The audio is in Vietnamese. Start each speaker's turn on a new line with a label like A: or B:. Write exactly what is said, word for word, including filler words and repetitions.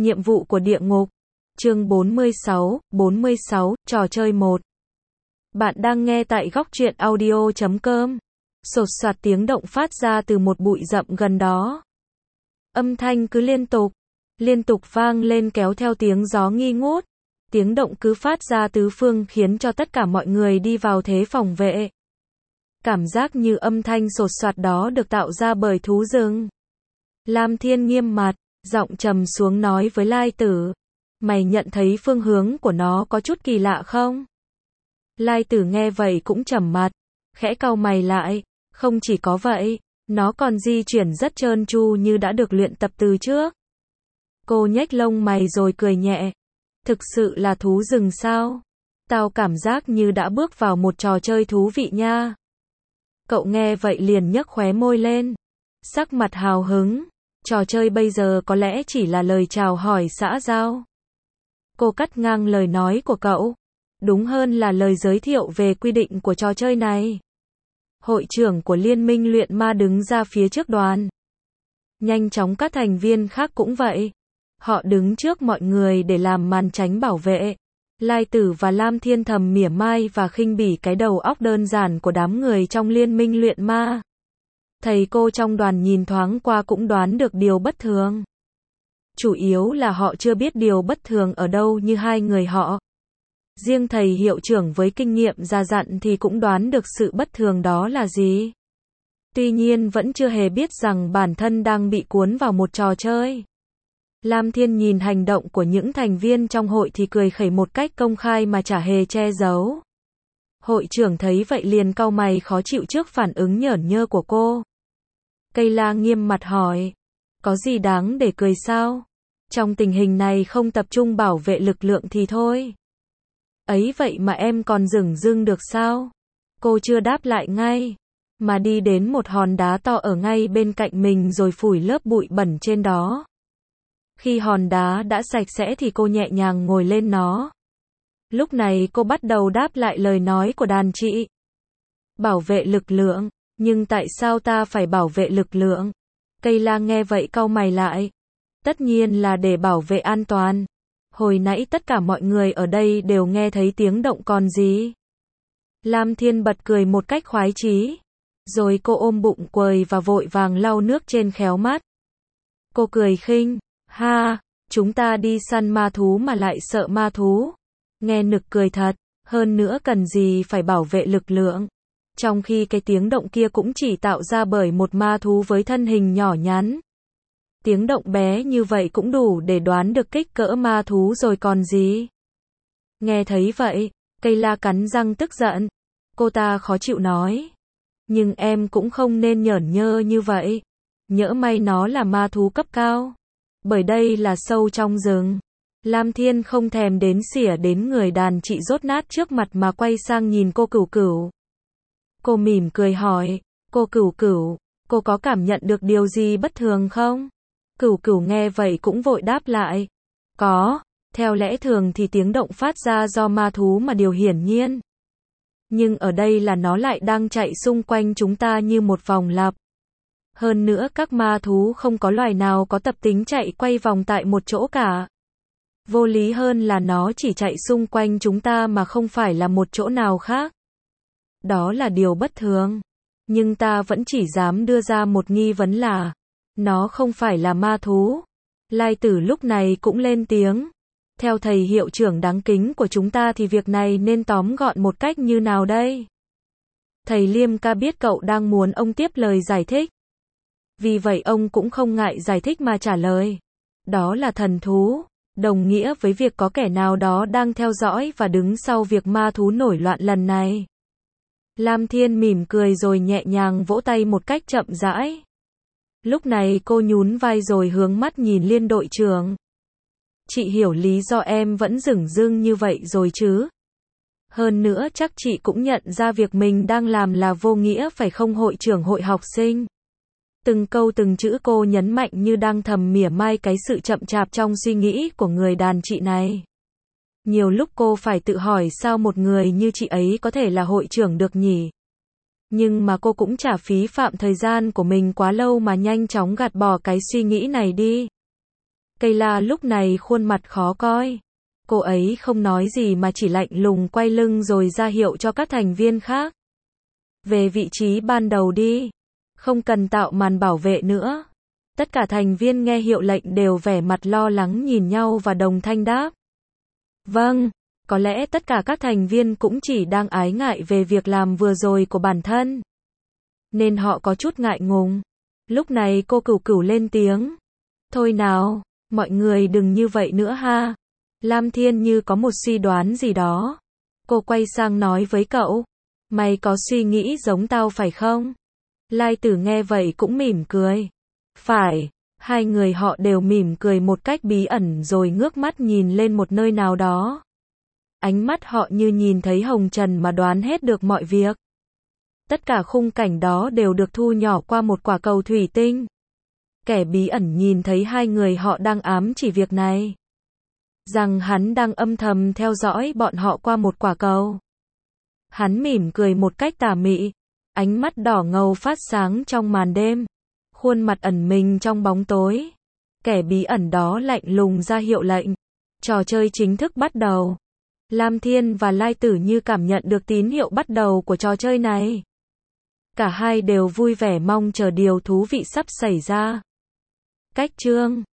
A: Nhiệm vụ của địa ngục. Chương bốn mươi sáu, bốn mươi sáu, trò chơi một. Bạn đang nghe tại góc truyện audio chấm com. Sột soạt tiếng động phát ra từ một bụi rậm gần đó. Âm thanh cứ liên tục, liên tục vang lên kéo theo tiếng gió nghi ngút. Tiếng động cứ phát ra tứ phương khiến cho tất cả mọi người đi vào thế phòng vệ. Cảm giác như âm thanh sột soạt đó được tạo ra bởi thú rừng. Lam Thiên nghiêm mặt, giọng trầm xuống nói với Lai Tử. Mày nhận thấy phương hướng của nó có chút kỳ lạ không? Lai Tử nghe vậy cũng trầm mặt, khẽ cau mày lại. Không chỉ có vậy, nó còn di chuyển rất trơn tru như đã được luyện tập từ trước. Cô nhếch lông mày rồi cười nhẹ. Thực sự là thú rừng sao? Tao cảm giác như đã bước vào một trò chơi thú vị nha. Cậu nghe vậy liền nhấc khóe môi lên, sắc mặt hào hứng. Trò chơi bây giờ có lẽ chỉ là lời chào hỏi xã giao. Cô cắt ngang lời nói của cậu. Đúng hơn là lời giới thiệu về quy định của trò chơi này. Hội trưởng của Liên minh luyện ma đứng ra phía trước đoàn. Nhanh chóng các thành viên khác cũng vậy. Họ đứng trước mọi người để làm màn tránh bảo vệ. Lai Tử và Lam Thiên thầm mỉa mai và khinh bỉ cái đầu óc đơn giản của đám người trong Liên minh luyện ma. Thầy cô trong đoàn nhìn thoáng qua cũng đoán được điều bất thường. Chủ yếu là họ chưa biết điều bất thường ở đâu như hai người họ. Riêng thầy hiệu trưởng với kinh nghiệm già dặn thì cũng đoán được sự bất thường đó là gì. Tuy nhiên vẫn chưa hề biết rằng bản thân đang bị cuốn vào một trò chơi. Lam Thiên nhìn hành động của những thành viên trong hội thì cười khẩy một cách công khai mà chả hề che giấu. Hội trưởng thấy vậy liền cau mày khó chịu trước phản ứng nhởn nhơ của cô. Cây La nghiêm mặt hỏi, có gì đáng để cười sao? Trong tình hình này không tập trung bảo vệ lực lượng thì thôi. Ấy vậy mà em còn dửng dưng được sao? Cô chưa đáp lại ngay, mà đi đến một hòn đá to ở ngay bên cạnh mình rồi phủi lớp bụi bẩn trên đó. Khi hòn đá đã sạch sẽ thì cô nhẹ nhàng ngồi lên nó. Lúc này cô bắt đầu đáp lại lời nói của đàn chị. Bảo vệ lực lượng, nhưng tại sao ta phải bảo vệ lực lượng? Cây La nghe vậy cau mày lại. Tất nhiên là để bảo vệ an toàn. Hồi nãy tất cả mọi người ở đây đều nghe thấy tiếng động còn gì. Lam Thiên bật cười một cách khoái chí. Rồi cô ôm bụng quầy và vội vàng lau nước trên khéo mắt. Cô cười khinh. Ha, chúng ta đi săn ma thú mà lại sợ ma thú. Nghe nực cười thật, hơn nữa cần gì phải bảo vệ lực lượng. Trong khi cái tiếng động kia cũng chỉ tạo ra bởi một ma thú với thân hình nhỏ nhắn. Tiếng động bé như vậy cũng đủ để đoán được kích cỡ ma thú rồi còn gì. Nghe thấy vậy, Cây La cắn răng tức giận. Cô ta khó chịu nói. Nhưng em cũng không nên nhởn nhơ như vậy. Nhỡ may nó là ma thú cấp cao. Bởi đây là sâu trong rừng. Lam Thiên không thèm đến xỉa đến người đàn chị rốt nát trước mặt mà quay sang nhìn cô Cửu Cửu. Cô mỉm cười hỏi, cô Cửu Cửu, cô có cảm nhận được điều gì bất thường không? Cửu Cửu nghe vậy cũng vội đáp lại. Có, theo lẽ thường thì tiếng động phát ra do ma thú mà điều hiển nhiên. Nhưng ở đây là nó lại đang chạy xung quanh chúng ta như một vòng lặp. Hơn nữa các ma thú không có loài nào có tập tính chạy quay vòng tại một chỗ cả. Vô lý hơn là nó chỉ chạy xung quanh chúng ta mà không phải là một chỗ nào khác. Đó là điều bất thường. Nhưng ta vẫn chỉ dám đưa ra một nghi vấn là nó không phải là ma thú. Lai Tử lúc này cũng lên tiếng. Theo thầy hiệu trưởng đáng kính của chúng ta thì việc này nên tóm gọn một cách như nào đây? Thầy Liêm ca biết cậu đang muốn ông tiếp lời giải thích. Vì vậy ông cũng không ngại giải thích mà trả lời. Đó là thần thú, đồng nghĩa với việc có kẻ nào đó đang theo dõi và đứng sau việc ma thú nổi loạn lần này. Lam Thiên mỉm cười rồi nhẹ nhàng vỗ tay một cách chậm rãi. Lúc này cô nhún vai rồi hướng mắt nhìn Liên đội trưởng. Chị hiểu lý do em vẫn dửng dưng như vậy rồi chứ? Hơn nữa chắc chị cũng nhận ra việc mình đang làm là vô nghĩa phải không hội trưởng hội học sinh? Từng câu từng chữ cô nhấn mạnh như đang thầm mỉa mai cái sự chậm chạp trong suy nghĩ của người đàn chị này. Nhiều lúc cô phải tự hỏi sao một người như chị ấy có thể là hội trưởng được nhỉ? Nhưng mà cô cũng chả phí phạm thời gian của mình quá lâu mà nhanh chóng gạt bỏ cái suy nghĩ này đi. Cây la lúc này khuôn mặt khó coi. Cô ấy không nói gì mà chỉ lạnh lùng quay lưng rồi ra hiệu cho các thành viên khác. Về vị trí ban đầu đi. Không cần tạo màn bảo vệ nữa. Tất cả thành viên nghe hiệu lệnh đều vẻ mặt lo lắng nhìn nhau và đồng thanh đáp. Vâng, có lẽ tất cả các thành viên cũng chỉ đang ái ngại về việc làm vừa rồi của bản thân. Nên họ có chút ngại ngùng. Lúc này cô Cửu Cửu lên tiếng. Thôi nào, mọi người đừng như vậy nữa ha. Lam Thiên như có một suy đoán gì đó. Cô quay sang nói với cậu. Mày có suy nghĩ giống tao phải không? Lai Tử nghe vậy cũng mỉm cười. Phải, hai người họ đều mỉm cười một cách bí ẩn rồi ngước mắt nhìn lên một nơi nào đó. Ánh mắt họ như nhìn thấy hồng trần mà đoán hết được mọi việc. Tất cả khung cảnh đó đều được thu nhỏ qua một quả cầu thủy tinh. Kẻ bí ẩn nhìn thấy hai người họ đang ám chỉ việc này. Rằng hắn đang âm thầm theo dõi bọn họ qua một quả cầu. Hắn mỉm cười một cách tà mị. Ánh mắt đỏ ngầu phát sáng trong màn đêm. Khuôn mặt ẩn mình trong bóng tối. Kẻ bí ẩn đó lạnh lùng ra hiệu lệnh. Trò chơi chính thức bắt đầu. Lam Thiên và Lai Tử như cảm nhận được tín hiệu bắt đầu của trò chơi này. Cả hai đều vui vẻ mong chờ điều thú vị sắp xảy ra. Cách chương